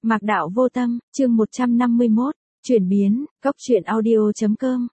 Mạc Đạo Vô Tâm, chương 151, chuyển biến, cốc truyện audio.com,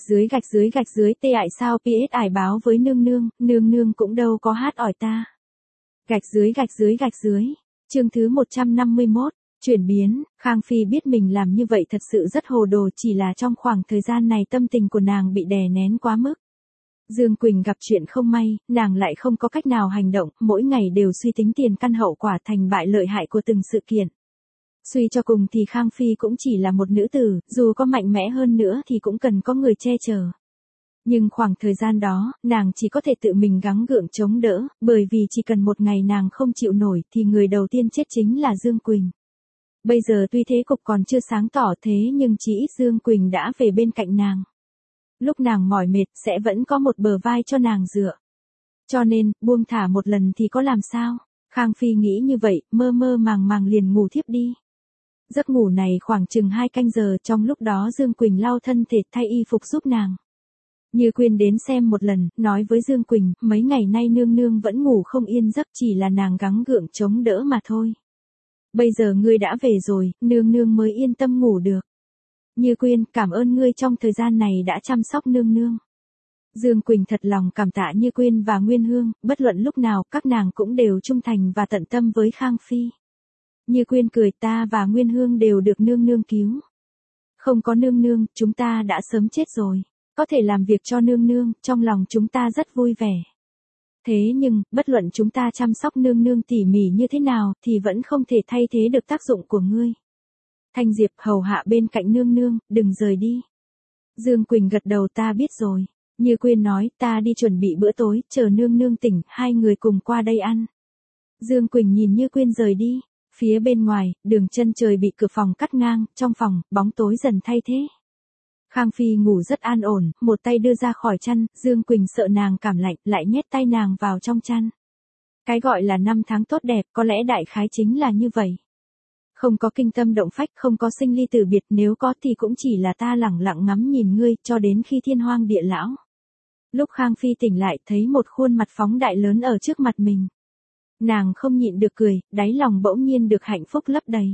gạch dưới tê ải sao PS ải báo với nương nương cũng đâu có hát ỏi ta. Gạch dưới, chương thứ 151, chuyển biến, Khang Phi biết mình làm như vậy thật sự rất hồ đồ, chỉ là trong khoảng thời gian này tâm tình của nàng bị đè nén quá mức. Dương Quỳnh gặp chuyện không may, nàng lại không có cách nào hành động, mỗi ngày đều suy tính tiền căn hậu quả thành bại lợi hại của từng sự kiện. Suy cho cùng thì Khang Phi cũng chỉ là một nữ tử, dù có mạnh mẽ hơn nữa thì cũng cần có người che chở. Nhưng khoảng thời gian đó, nàng chỉ có thể tự mình gắng gượng chống đỡ, bởi vì chỉ cần một ngày nàng không chịu nổi thì người đầu tiên chết chính là Dương Quỳnh. Bây giờ tuy thế cục còn chưa sáng tỏ thế nhưng chỉ ít Dương Quỳnh đã về bên cạnh nàng. Lúc nàng mỏi mệt sẽ vẫn có một bờ vai cho nàng dựa. Cho nên, buông thả một lần thì có làm sao? Khang Phi nghĩ như vậy, mơ màng liền ngủ thiếp đi. Giấc ngủ này khoảng chừng 2 canh giờ, trong lúc đó Dương Quỳnh lau thân thể thay y phục giúp nàng. Như Quyên đến xem một lần, nói với Dương Quỳnh, mấy ngày nay nương vẫn ngủ không yên giấc, chỉ là nàng gắng gượng chống đỡ mà thôi. Bây giờ ngươi đã về rồi, nương mới yên tâm ngủ được. Như Quyên, cảm ơn ngươi trong thời gian này đã chăm sóc nương. Dương Quỳnh thật lòng cảm tạ Như Quyên và Nguyên Hương, bất luận lúc nào các nàng cũng đều trung thành và tận tâm với Khang Phi. Như Quyên cười, ta và Nguyên Hương đều được nương cứu. Không có nương, chúng ta đã sớm chết rồi. Có thể làm việc cho nương, trong lòng chúng ta rất vui vẻ. Thế nhưng, bất luận chúng ta chăm sóc nương tỉ mỉ như thế nào thì vẫn không thể thay thế được tác dụng của ngươi. Thanh Diệp hầu hạ bên cạnh nương, đừng rời đi. Dương Quỳnh gật đầu, ta biết rồi. Như Quyên nói, ta đi chuẩn bị bữa tối, chờ nương tỉnh, hai người cùng qua đây ăn. Dương Quỳnh nhìn Như Quyên rời đi. Phía bên ngoài, đường chân trời bị cửa phòng cắt ngang, trong phòng, bóng tối dần thay thế. Khang Phi ngủ rất an ổn, một tay đưa ra khỏi chăn, Dương Quỳnh sợ nàng cảm lạnh, lại nhét tay nàng vào trong chăn. Cái gọi là năm tháng tốt đẹp, có lẽ đại khái chính là như vậy. Không có kinh tâm động phách, không có sinh ly tử biệt, nếu có thì cũng chỉ là ta lẳng lặng ngắm nhìn ngươi, cho đến khi thiên hoang địa lão. Lúc Khang Phi tỉnh lại, thấy một khuôn mặt phóng đại lớn ở trước mặt mình. Nàng không nhịn được cười, đáy lòng bỗng nhiên được hạnh phúc lấp đầy.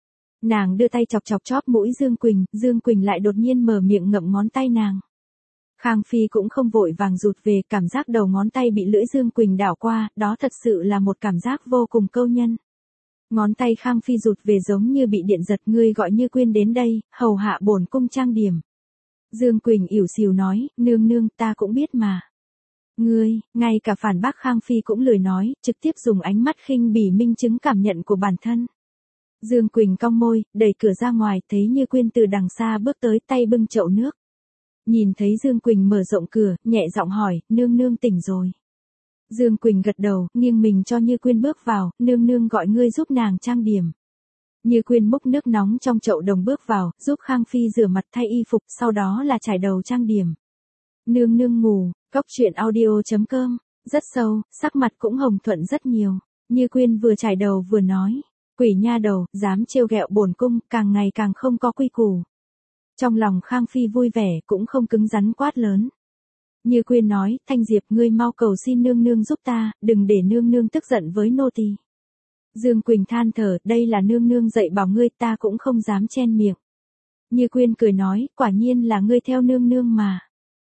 Nàng đưa tay chọc chóp mũi Dương Quỳnh lại đột nhiên mở miệng ngậm ngón tay nàng. Khang Phi cũng không vội vàng rụt về, cảm giác đầu ngón tay bị lưỡi Dương Quỳnh đảo qua, đó thật sự là một cảm giác vô cùng câu nhân. Ngón tay Khang Phi rụt về giống như bị điện giật, ngươi gọi Như Quyên đến đây, hầu hạ bổn cung trang điểm. Dương Quỳnh ỉu xìu nói, nương, ta cũng biết mà. Ngươi, ngay cả phản bác Khang Phi cũng lười nói, trực tiếp dùng ánh mắt khinh bỉ minh chứng cảm nhận của bản thân. Dương Quỳnh cong môi, đẩy cửa ra ngoài, thấy Như Quyên từ đằng xa bước tới, tay bưng chậu nước. Nhìn thấy Dương Quỳnh mở rộng cửa, nhẹ giọng hỏi, nương tỉnh rồi. Dương Quỳnh gật đầu, nghiêng mình cho Như Quyên bước vào, nương gọi ngươi giúp nàng trang điểm. Như Quyên múc nước nóng trong chậu đồng bước vào, giúp Khang Phi rửa mặt thay y phục, sau đó là trải đầu trang điểm. Nương ngủ, cốc truyện audio.com, rất sâu, sắc mặt cũng hồng thuận rất nhiều. Như Quyên vừa trải đầu vừa nói, quỷ nha đầu, dám trêu ghẹo bổn cung, càng ngày càng không có quy củ. Trong lòng Khang Phi vui vẻ, cũng không cứng rắn quát lớn. Như Quyên nói, Thanh Diệp, ngươi mau cầu xin nương giúp ta, đừng để nương tức giận với nô tỳ. Dương Quỳnh than thở, đây là nương dạy bảo ngươi, ta cũng không dám chen miệng. Như Quyên cười nói, quả nhiên là ngươi theo nương mà.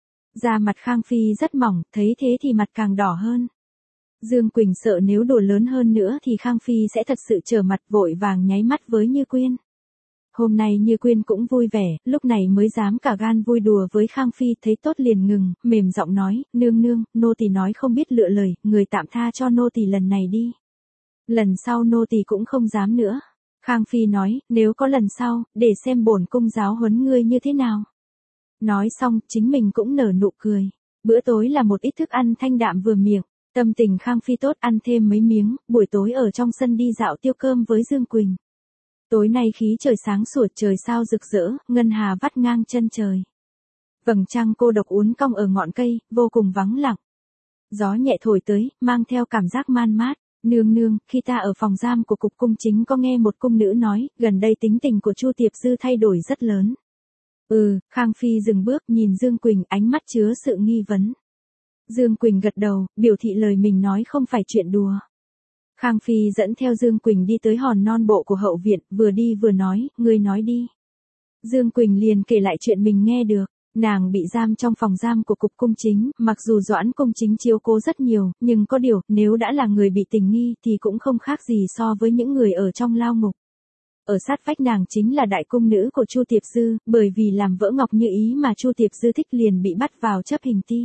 Da mặt Khang Phi rất mỏng, thấy thế thì mặt càng đỏ hơn. Dương Quỳnh sợ nếu đùa lớn hơn nữa thì Khang Phi sẽ thật sự trở mặt, vội vàng nháy mắt với Như Quyên. Hôm nay Như Quyên cũng vui vẻ, lúc này mới dám cả gan vui đùa với Khang Phi, thấy tốt liền ngừng, mềm giọng nói, nương, nô tỳ nói không biết lựa lời, người tạm tha cho nô tỳ lần này đi. Lần sau nô tỳ cũng không dám nữa. Khang Phi nói, nếu có lần sau, để xem bổn cung giáo huấn ngươi như thế nào. Nói xong, chính mình cũng nở nụ cười. Bữa tối là một ít thức ăn thanh đạm vừa miệng. Tâm tình Khang Phi tốt, ăn thêm mấy miếng, buổi tối ở trong sân đi dạo tiêu cơm với Dương Quỳnh. Tối nay khí trời sáng sủa, trời sao rực rỡ, ngân hà vắt ngang chân trời. Vầng trăng cô độc uốn cong ở ngọn cây, vô cùng vắng lặng. Gió nhẹ thổi tới, mang theo cảm giác man mát. Nương, khi ta ở phòng giam của cục cung chính có nghe một cung nữ nói, gần đây tính tình của Chu Tiệp Dư thay đổi rất lớn. Khang Phi dừng bước, nhìn Dương Quỳnh, ánh mắt chứa sự nghi vấn. Dương Quỳnh gật đầu, biểu thị lời mình nói không phải chuyện đùa. Khang Phi dẫn theo Dương Quỳnh đi tới hòn non bộ của hậu viện, vừa đi vừa nói, ngươi nói đi. Dương Quỳnh liền kể lại chuyện mình nghe được. Nàng bị giam trong phòng giam của cục cung chính, mặc dù Doãn cung chính chiếu cố rất nhiều, nhưng có điều, nếu đã là người bị tình nghi thì cũng không khác gì so với những người ở trong lao ngục. Ở sát vách nàng chính là đại cung nữ của Chu Tiệp Dư, bởi vì làm vỡ Ngọc Như Ý mà Chu Tiệp Dư thích liền bị bắt vào chấp hình ti.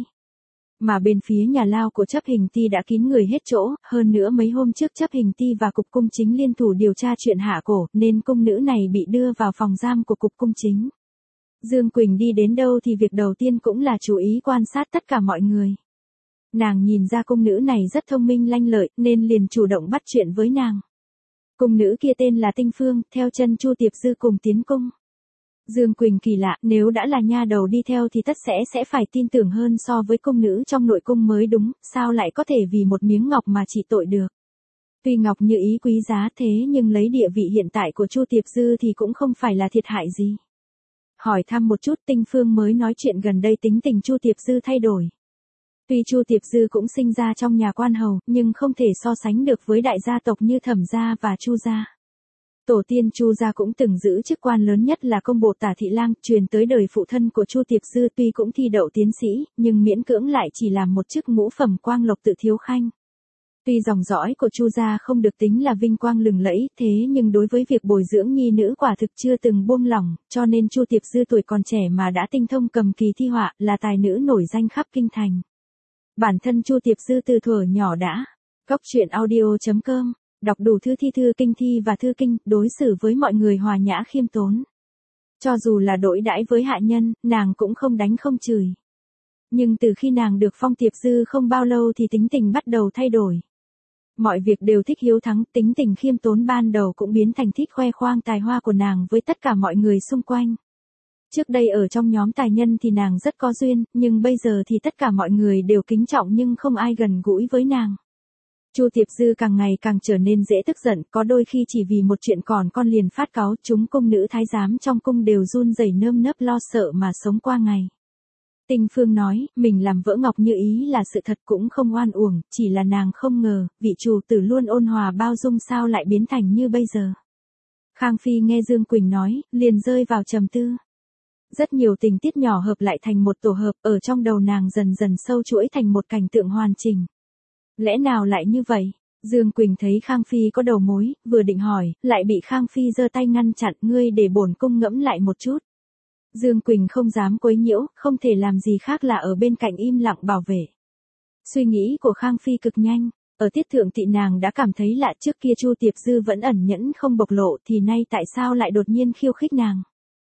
Mà bên phía nhà lao của chấp hình ti đã kín người hết chỗ, hơn nữa mấy hôm trước chấp hình ti và cục cung chính liên thủ điều tra chuyện hạ cổ, nên cung nữ này bị đưa vào phòng giam của cục cung chính. Dương Quỳnh đi đến đâu thì việc đầu tiên cũng là chú ý quan sát tất cả mọi người. Nàng nhìn ra cung nữ này rất thông minh lanh lợi, nên liền chủ động bắt chuyện với nàng. Cung nữ kia tên là Tinh Phương, theo chân Chu Tiệp Dư cùng tiến cung. Dương Quỳnh kỳ lạ, nếu đã là nha đầu đi theo thì tất sẽ phải tin tưởng hơn so với cung nữ trong nội cung mới đúng, sao lại có thể vì một miếng ngọc mà trị tội được. Tuy Ngọc Như Ý quý giá thế nhưng lấy địa vị hiện tại của Chu Tiệp Dư thì cũng không phải là thiệt hại gì. Hỏi thăm một chút, Tinh Phương mới nói chuyện gần đây tính tình Chu Tiệp Dư thay đổi. Tuy Chu Tiệp Dư cũng sinh ra trong nhà quan hầu, nhưng không thể so sánh được với đại gia tộc như Thẩm gia và Chu gia. Tổ tiên Chu gia cũng từng giữ chức quan lớn nhất là công bộ Tả thị lang, truyền tới đời phụ thân của Chu Tiệp Dư, tuy cũng thi đậu tiến sĩ, nhưng miễn cưỡng lại chỉ làm một chức ngũ phẩm quang lộc tự thiếu khanh. Tuy dòng dõi của Chu gia không được tính là vinh quang lừng lẫy, thế nhưng đối với việc bồi dưỡng nhi nữ quả thực chưa từng buông lỏng, cho nên Chu Tiệp Dư tuổi còn trẻ mà đã tinh thông cầm kỳ thi họa, là tài nữ nổi danh khắp kinh thành. Bản thân Chu Tiệp Dư từ thuở nhỏ đã Cóc truyện audio.com, đọc đủ thư kinh thi và thư kinh, đối xử với mọi người hòa nhã khiêm tốn. Cho dù là đối đãi với hạ nhân, nàng cũng không đánh không chửi. Nhưng từ khi nàng được phong Tiệp Dư không bao lâu thì tính tình bắt đầu thay đổi. Mọi việc đều thích hiếu thắng, tính tình khiêm tốn ban đầu cũng biến thành thích khoe khoang tài hoa của nàng với tất cả mọi người xung quanh. Trước đây ở trong nhóm tài nhân thì nàng rất có duyên, nhưng bây giờ thì tất cả mọi người đều kính trọng nhưng không ai gần gũi với nàng. Chu Tiệp Dư càng ngày càng trở nên dễ tức giận, có đôi khi chỉ vì một chuyện còn con liền phát cáu, chúng cung nữ thái giám trong cung đều run rẩy nơm nớp lo sợ mà sống qua ngày. Tinh Phương nói, mình làm vỡ Ngọc Như Ý là sự thật cũng không oan uổng, chỉ là nàng không ngờ, vị chủ tử luôn ôn hòa bao dung sao lại biến thành như bây giờ. Khang Phi nghe Dương Quỳnh nói, liền rơi vào trầm tư. Rất nhiều tình tiết nhỏ hợp lại thành một tổ hợp, ở trong đầu nàng dần dần sâu chuỗi thành một cảnh tượng hoàn chỉnh. Lẽ nào lại như vậy? Dương Quỳnh thấy Khang Phi có đầu mối, vừa định hỏi, lại bị Khang Phi giơ tay ngăn chặn, ngươi để bổn cung ngẫm lại một chút. Dương Quỳnh không dám quấy nhiễu, không thể làm gì khác là ở bên cạnh im lặng bảo vệ. Suy nghĩ của Khang Phi cực nhanh, ở tiết thượng thị nàng đã cảm thấy lạ, trước kia Chu Tiệp Dư vẫn ẩn nhẫn không bộc lộ thì nay tại sao lại đột nhiên khiêu khích nàng.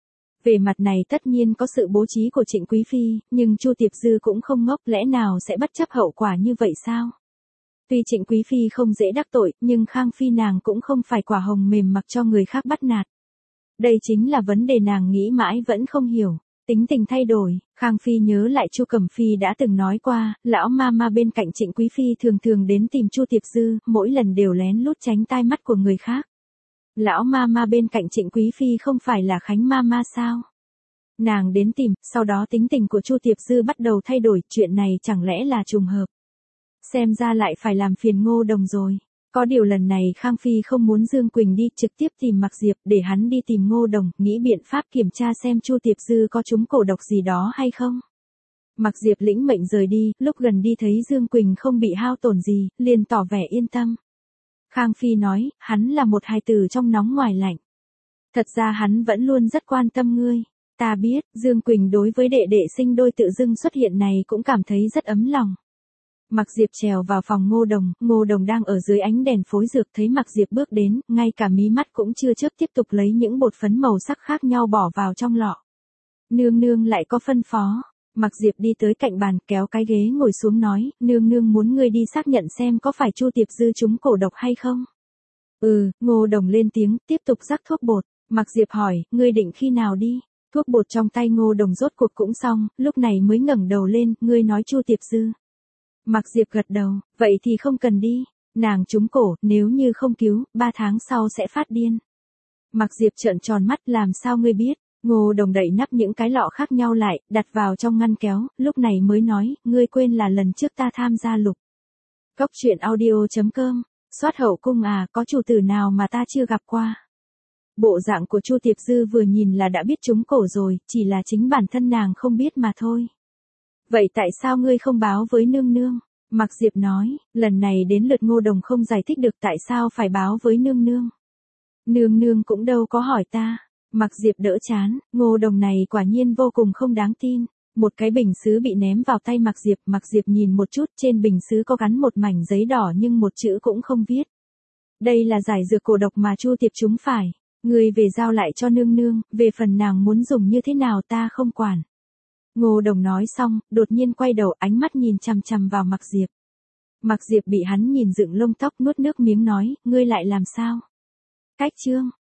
Về mặt này tất nhiên có sự bố trí của Trịnh Quý Phi, nhưng Chu Tiệp Dư cũng không ngốc, lẽ nào sẽ bất chấp hậu quả như vậy sao? Tuy Trịnh Quý Phi không dễ đắc tội, nhưng Khang Phi nàng cũng không phải quả hồng mềm mặc cho người khác bắt nạt. Đây chính là vấn đề nàng nghĩ mãi vẫn không hiểu. Tính tình thay đổi, Khang Phi nhớ lại Chu Cẩm Phi đã từng nói qua, lão ma bên cạnh Trịnh Quý Phi thường thường đến tìm Chu Tiệp Dư, mỗi lần đều lén lút tránh tai mắt của người khác. Lão ma bên cạnh Trịnh Quý Phi không phải là Khánh ma sao? Nàng đến tìm, sau đó tính tình của Chu Tiệp Dư bắt đầu thay đổi, chuyện này chẳng lẽ là trùng hợp? Xem ra lại phải làm phiền Ngô Đồng rồi. Có điều lần này Khang Phi không muốn Dương Quỳnh đi, trực tiếp tìm Mạc Diệp để hắn đi tìm Ngô Đồng, nghĩ biện pháp kiểm tra xem Chu Tiệp Dư có trúng cổ độc gì đó hay không. Mạc Diệp lĩnh mệnh rời đi, lúc gần đi thấy Dương Quỳnh không bị hao tổn gì, liền tỏ vẻ yên tâm. Khang Phi nói, hắn là một hài tử trong nóng ngoài lạnh. Thật ra hắn vẫn luôn rất quan tâm ngươi. Ta biết, Dương Quỳnh đối với đệ đệ sinh đôi tự dưng xuất hiện này cũng cảm thấy rất ấm lòng. Mạc Diệp trèo vào phòng Ngô Đồng đang ở dưới ánh đèn phối dược, thấy Mạc Diệp bước đến, ngay cả mí mắt cũng chưa chớp, tiếp tục lấy những bột phấn màu sắc khác nhau bỏ vào trong lọ. Nương nương lại có phân phó. Mạc Diệp đi tới cạnh bàn, kéo cái ghế ngồi xuống nói, nương nương muốn ngươi đi xác nhận xem có phải Chu Tiệp Dư trúng cổ độc hay không. Ngô Đồng lên tiếng, tiếp tục rắc thuốc bột. Mạc Diệp hỏi, ngươi định khi nào đi? Thuốc bột trong tay Ngô Đồng rốt cuộc cũng xong, lúc này mới ngẩng đầu lên, ngươi nói Chu Tiệp Dư. Mạc Diệp gật đầu, vậy thì không cần đi. Nàng trúng cổ, nếu như không cứu, 3 tháng sau sẽ phát điên. Mạc Diệp trợn tròn mắt, làm sao ngươi biết? Ngô Đồng đậy nắp những cái lọ khác nhau lại, đặt vào trong ngăn kéo, lúc này mới nói, ngươi quên là lần trước ta tham gia lục Cóc truyện audio.com. Soát hậu cung à, có chủ tử nào mà ta chưa gặp qua. Bộ dạng của Chu Tiệp Dư vừa nhìn là đã biết trúng cổ rồi, chỉ là chính bản thân nàng không biết mà thôi. Vậy tại sao ngươi không báo với nương nương? Mạc Diệp nói, lần này đến lượt Ngô Đồng không giải thích được tại sao phải báo với nương nương. Nương nương cũng đâu có hỏi ta. Mạc Diệp đỡ chán, Ngô Đồng này quả nhiên vô cùng không đáng tin. Một cái bình sứ bị ném vào tay Mạc Diệp nhìn một chút, trên bình sứ có gắn một mảnh giấy đỏ nhưng một chữ cũng không viết. Đây là giải dược cổ độc mà Chu Tiệp trúng phải. Ngươi về giao lại cho nương nương, về phần nàng muốn dùng như thế nào ta không quản. Ngô Đồng nói xong, đột nhiên quay đầu ánh mắt nhìn chằm chằm vào Mạc Diệp. Mạc Diệp bị hắn nhìn dựng lông tóc nuốt nước miếng nói, ngươi lại làm sao? Cách chương.